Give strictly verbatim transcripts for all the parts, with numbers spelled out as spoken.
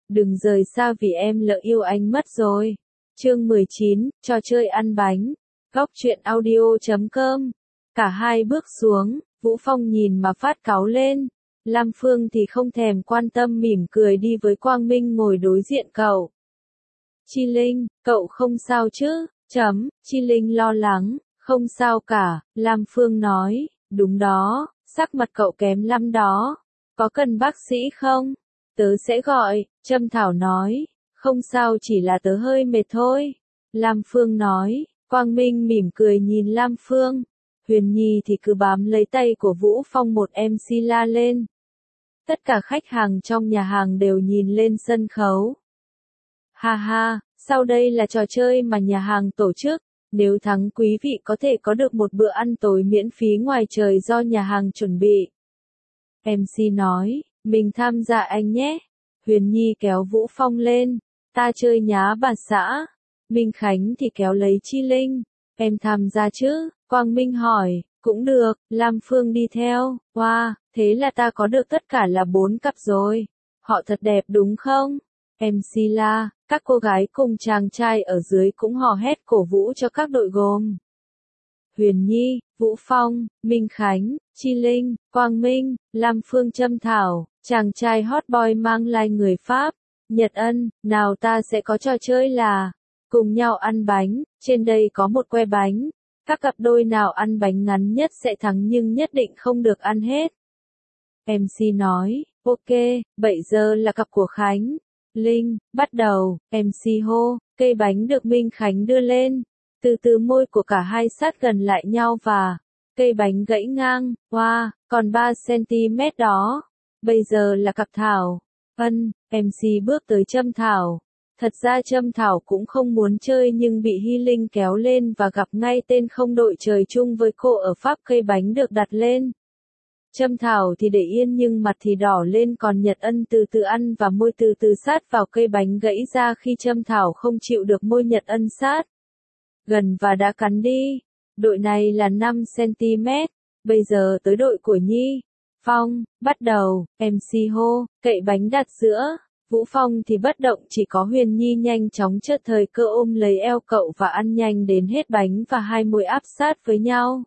Đừng rời xa vì em lỡ yêu anh mất rồi. Chương mười chín, trò chơi ăn bánh. Góc truyện audio chấm com. Cả hai bước xuống, Vũ Phong nhìn mà phát cáu lên. Lam Phương thì không thèm quan tâm mỉm cười đi với Quang Minh ngồi đối diện cậu. Chi Linh, cậu không sao chứ? Chấm, Chi Linh lo lắng, không sao cả, Lam Phương nói, đúng đó, sắc mặt cậu kém lắm đó. Có cần bác sĩ không? Tớ sẽ gọi, Trâm Thảo nói, không sao chỉ là tớ hơi mệt thôi. Lam Phương nói, Quang Minh mỉm cười nhìn Lam Phương. Huyền Nhi thì cứ bám lấy tay của Vũ Phong một em xê la lên. Tất cả khách hàng trong nhà hàng đều nhìn lên sân khấu. Ha ha, sau đây là trò chơi mà nhà hàng tổ chức. Nếu thắng quý vị có thể có được một bữa ăn tối miễn phí ngoài trời do nhà hàng chuẩn bị. em xê nói, mình tham gia anh nhé. Huyền Nhi kéo Vũ Phong lên. Ta chơi nhá bà xã. Minh Khánh thì kéo lấy Chi Linh. Em tham gia chứ? Quang Minh hỏi. Cũng được, Lam Phương đi theo. Wow, thế là ta có được tất cả là bốn cặp rồi. Họ thật đẹp đúng không? em xê la, các cô gái cùng chàng trai ở dưới cũng hò hét cổ vũ cho các đội gồm. Huyền Nhi, Vũ Phong, Minh Khánh, Chi Linh, Quang Minh, Lam Phương Trâm Thảo, chàng trai hot boy mang lai người Pháp, Nhật Ân, nào ta sẽ có trò chơi là cùng nhau ăn bánh, trên đây có một que bánh, các cặp đôi nào ăn bánh ngắn nhất sẽ thắng nhưng nhất định không được ăn hết. em xê nói, ok, bảy giờ là cặp của Khánh, Linh, bắt đầu, em xê hô, cây bánh được Minh Khánh đưa lên. Từ từ môi của cả hai sát gần lại nhau và cây bánh gãy ngang, wow, còn ba xăng-ti-mét đó. Bây giờ là cặp Thảo. Ân, em xê bước tới Trâm Thảo. Thật ra Trâm Thảo cũng không muốn chơi nhưng bị Hy Linh kéo lên và gặp ngay tên không đội trời chung với cô ở Pháp. Cây bánh được đặt lên. Trâm Thảo thì để yên nhưng mặt thì đỏ lên, còn Nhật Ân từ từ ăn và môi từ từ sát vào cây bánh gãy ra khi Trâm Thảo không chịu được môi Nhật Ân sát gần và đã cắn đi. Đội này là năm xăng-ti-mét. Bây giờ tới đội của Nhi. Phong, bắt đầu, em xê hô, cậy bánh đặt giữa. Vũ Phong thì bất động, chỉ có Huyền Nhi nhanh chóng chớp thời cơ ôm lấy eo cậu và ăn nhanh đến hết bánh và hai môi áp sát với nhau.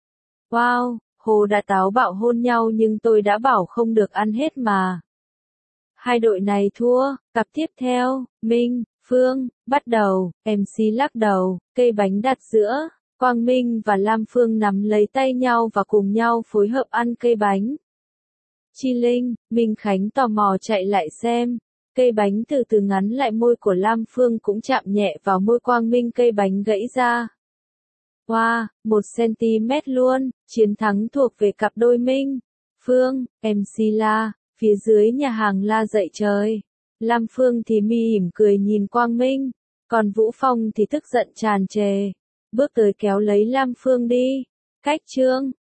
Wow, Hồ đã táo bạo hôn nhau nhưng tôi đã bảo không được ăn hết mà. Hai đội này thua, cặp tiếp theo, Minh, Phương, bắt đầu, em xê lắc đầu, cây bánh đặt giữa, Quang Minh và Lam Phương nắm lấy tay nhau và cùng nhau phối hợp ăn cây bánh. Chi Linh, Minh Khánh tò mò chạy lại xem, cây bánh từ từ ngắn lại, môi của Lam Phương cũng chạm nhẹ vào môi Quang Minh, cây bánh gãy ra. Wow, một xăng-ti-mét luôn, chiến thắng thuộc về cặp đôi Minh, Phương, em xê la, phía dưới nhà hàng la dậy trời. Lam Phương thì mỉm cười nhìn Quang Minh, còn Vũ Phong thì tức giận tràn trề, bước tới kéo lấy Lam Phương đi. Cách Trương,